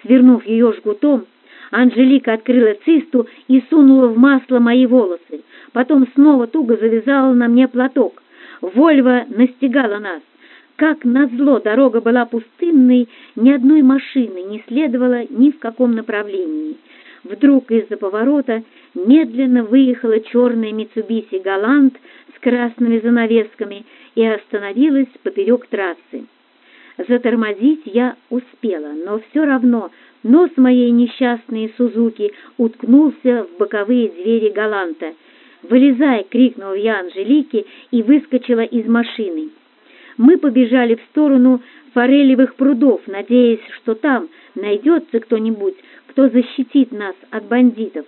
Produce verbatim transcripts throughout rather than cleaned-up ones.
свернув ее жгутом, Анжелика открыла цисту и сунула в масло мои волосы. Потом снова туго завязала на мне платок. Вольво настигала нас. Как назло, дорога была пустынной, ни одной машины не следовало ни в каком направлении. Вдруг из-за поворота медленно выехала черная Митсубиси Галант с красными занавесками и остановилась поперек трассы. Затормозить я успела, но все равно нос моей несчастной Сузуки уткнулся в боковые двери Галанта. «Вылезай!» — крикнул я Анжелике и выскочила из машины. Мы побежали в сторону форелевых прудов, надеясь, что там найдется кто-нибудь, кто защитит нас от бандитов.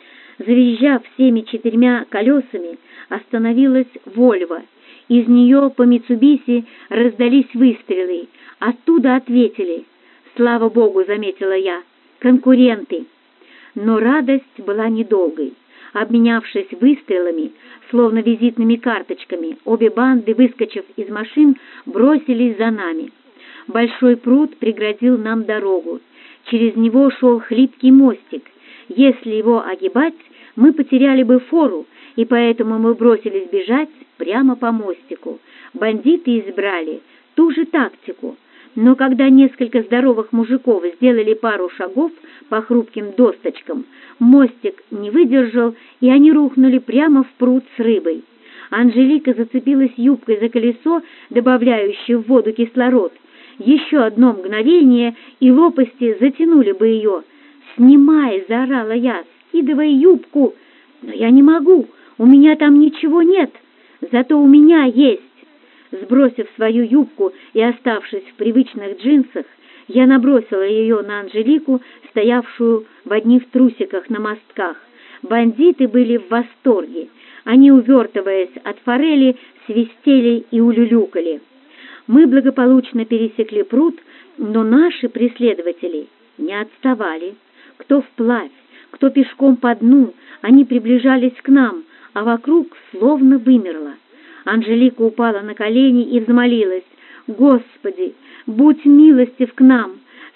Завизжав всеми четырьмя колесами, остановилась Вольво. Из нее по Митсубиси раздались выстрелы. Оттуда ответили. «Слава Богу!» — заметила я. «Конкуренты!» Но радость была недолгой. Обменявшись выстрелами, словно визитными карточками, обе банды, выскочив из машин, бросились за нами. Большой пруд преградил нам дорогу. Через него шел хлипкий мостик. Если его огибать, мы потеряли бы фору, и поэтому мы бросились бежать прямо по мостику. Бандиты избрали ту же тактику. Но когда несколько здоровых мужиков сделали пару шагов по хрупким досточкам, мостик не выдержал, и они рухнули прямо в пруд с рыбой. Анжелика зацепилась юбкой за колесо, добавляющее в воду кислород. Еще одно мгновение, и лопасти затянули бы ее. «Снимай!» — заорала я. «Скидывай юбку!» «Но я не могу! У меня там ничего нет! Зато у меня есть!» Сбросив свою юбку и оставшись в привычных джинсах, я набросила ее на Анжелику, стоявшую в одних трусиках на мостках. Бандиты были в восторге. Они, увертываясь от форели, свистели и улюлюкали. Мы благополучно пересекли пруд, но наши преследователи не отставали. Кто вплавь, кто пешком по дну, они приближались к нам, а вокруг словно вымерло. Анжелика упала на колени и взмолилась. «Господи, будь милостив к нам!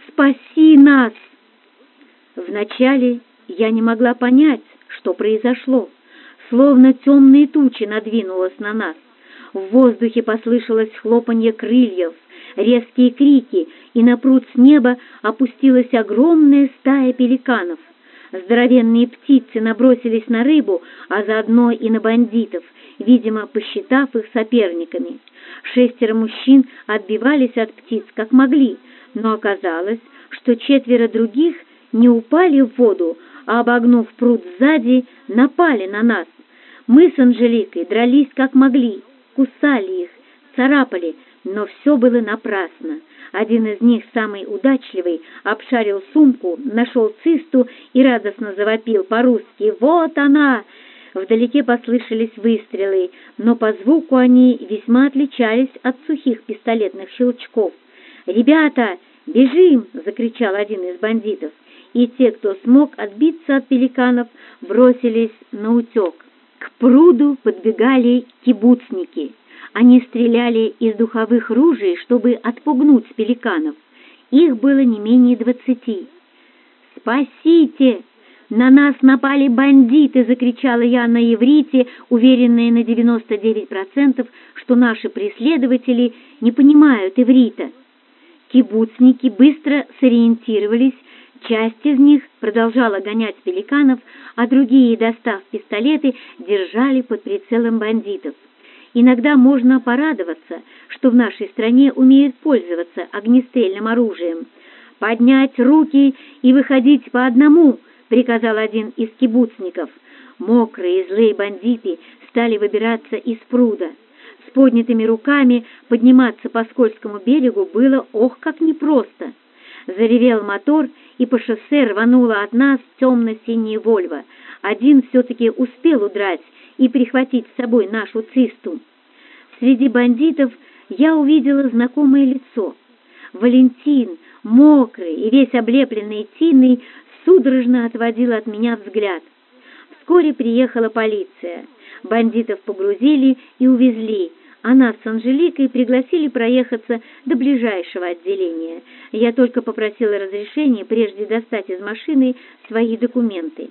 Спаси нас!» Вначале я не могла понять, что произошло. Словно темные тучи надвинулась на нас. В воздухе послышалось хлопанье крыльев, резкие крики, и на пруд с неба опустилась огромная стая пеликанов. Здоровенные птицы набросились на рыбу, а заодно и на бандитов, видимо, посчитав их соперниками. Шестеро мужчин отбивались от птиц как могли, но оказалось, что четверо других не упали в воду, а, обогнув пруд сзади, напали на нас. Мы с Анжеликой дрались как могли, кусали их, царапали, но все было напрасно. Один из них, самый удачливый, обшарил сумку, нашел цисту и радостно завопил по-русски: «Вот она!» Вдалеке послышались выстрелы, но по звуку они весьма отличались от сухих пистолетных щелчков. «Ребята, бежим!» — закричал один из бандитов, и те, кто смог отбиться от пеликанов, бросились на утек. К пруду подбегали кибуцники. Они стреляли из духовых ружей, чтобы отпугнуть пеликанов. Их было не менее двадцати. «Спасите! На нас напали бандиты!» — закричала я на иврите, уверенная на девяносто девять процентов, что наши преследователи не понимают иврита. Кибуцники быстро сориентировались, часть из них продолжала гонять пеликанов, а другие, достав пистолеты, держали под прицелом бандитов. Иногда можно порадоваться, что в нашей стране умеют пользоваться огнестрельным оружием. «Поднять руки и выходить по одному!» — приказал один из кибуцников. Мокрые и злые бандиты стали выбираться из пруда. С поднятыми руками подниматься по скользкому берегу было ох как непросто. Заревел мотор, и по шоссе рванула от нас темно-синяя «Вольво». Один все-таки успел удрать и прихватить с собой нашу цисту. Среди бандитов я увидела знакомое лицо. Валентин, мокрый и весь облепленный тиной, судорожно отводил от меня взгляд. Вскоре приехала полиция. Бандитов погрузили и увезли, а нас с Анжеликой пригласили проехаться до ближайшего отделения. Я только попросила разрешения прежде достать из машины свои документы.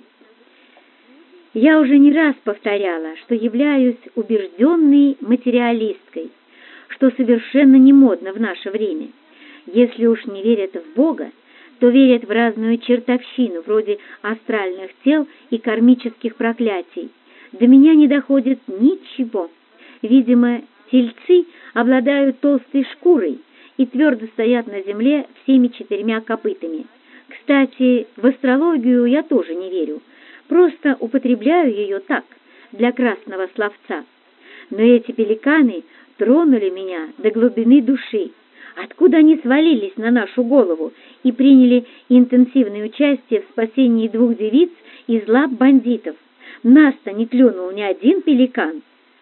Я уже не раз повторяла, что являюсь убежденной материалисткой, что совершенно не модно в наше время. Если уж не верят в Бога, то верят в разную чертовщину, вроде астральных тел и кармических проклятий. До меня не доходит ничего. Видимо, тельцы обладают толстой шкурой и твердо стоят на земле всеми четырьмя копытами. Кстати, в астрологию я тоже не верю, просто употребляю ее так, для красного словца. Но эти пеликаны тронули меня до глубины души. Откуда они свалились на нашу голову и приняли интенсивное участие в спасении двух девиц из лап бандитов? Нас-то не клюнул ни один пеликан.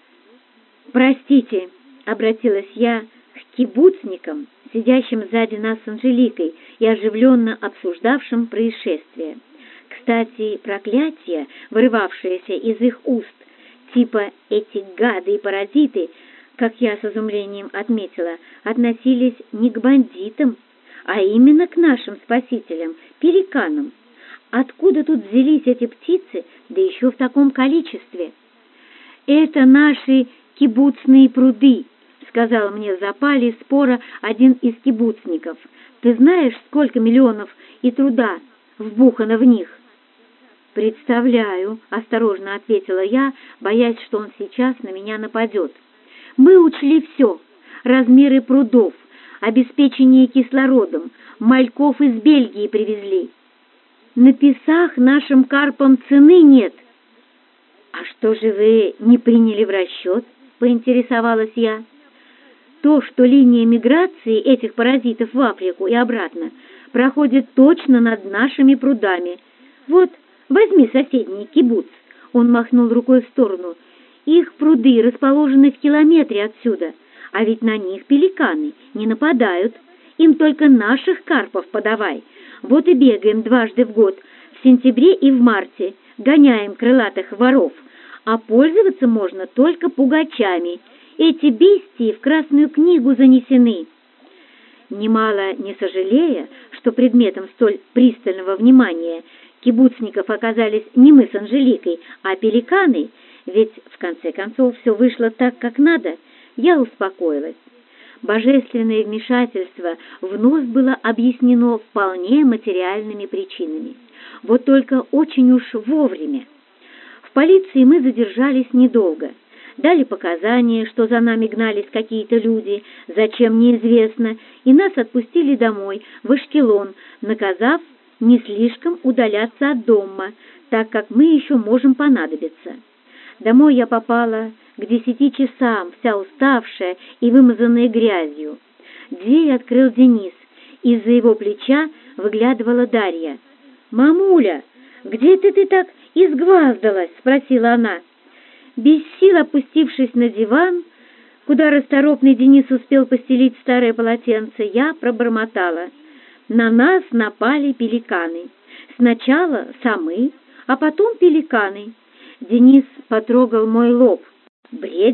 «Простите», — обратилась я к кибуцникам, сидящим сзади нас с Анжеликой и оживленно обсуждавшим происшествие. Кстати, проклятия, вырывавшиеся из их уст, типа «эти гады и паразиты», как я с изумлением отметила, относились не к бандитам, а именно к нашим спасителям, пеликанам. Откуда тут взялись эти птицы, да еще в таком количестве? «Это наши кибуцные пруды», — сказал мне в запале спора один из кибуцников. «Ты знаешь, сколько миллионов и труда вбухано в них?» «Представляю», — осторожно ответила я, боясь, что он сейчас на меня нападет. «Мы учли все: размеры прудов, обеспечение кислородом, мальков из Бельгии привезли. На Песах нашим карпам цены нет». «А что же вы не приняли в расчет?» — поинтересовалась я. «То, что линия миграции этих паразитов в Африку и обратно проходит точно над нашими прудами. Вот, возьми соседний кибуц», — он махнул рукой в сторону. «Их пруды расположены в километре отсюда, а ведь на них пеликаны не нападают. Им только наших карпов подавай. Вот и бегаем дважды в год, в сентябре и в марте, гоняем крылатых воров, а пользоваться можно только пугачами. Эти бестии в Красную книгу занесены». Немало не сожалея, что предметом столь пристального внимания кибуцников оказались не мы с Анжеликой, а пеликаны, ведь в конце концов все вышло так, как надо, я успокоилась. Божественное вмешательство вновь было объяснено вполне материальными причинами. Вот только очень уж вовремя. В полиции мы задержались недолго. Дали показания, что за нами гнались какие-то люди, зачем неизвестно, и нас отпустили домой, в Ашкелон, наказав не слишком удаляться от дома, так как мы еще можем понадобиться. Домой я попала к десяти часам, вся уставшая и вымазанная грязью. Дверь открыл Денис. Из-за его плеча выглядывала Дарья. «Мамуля, где ты ты так изгваздалась?» — спросила она. Без сил опустившись на диван, куда расторопный Денис успел постелить старое полотенце, я пробормотала. На нас напали пеликаны. Сначала самы, а потом пеликаны. Денис потрогал мой лоб. «Бред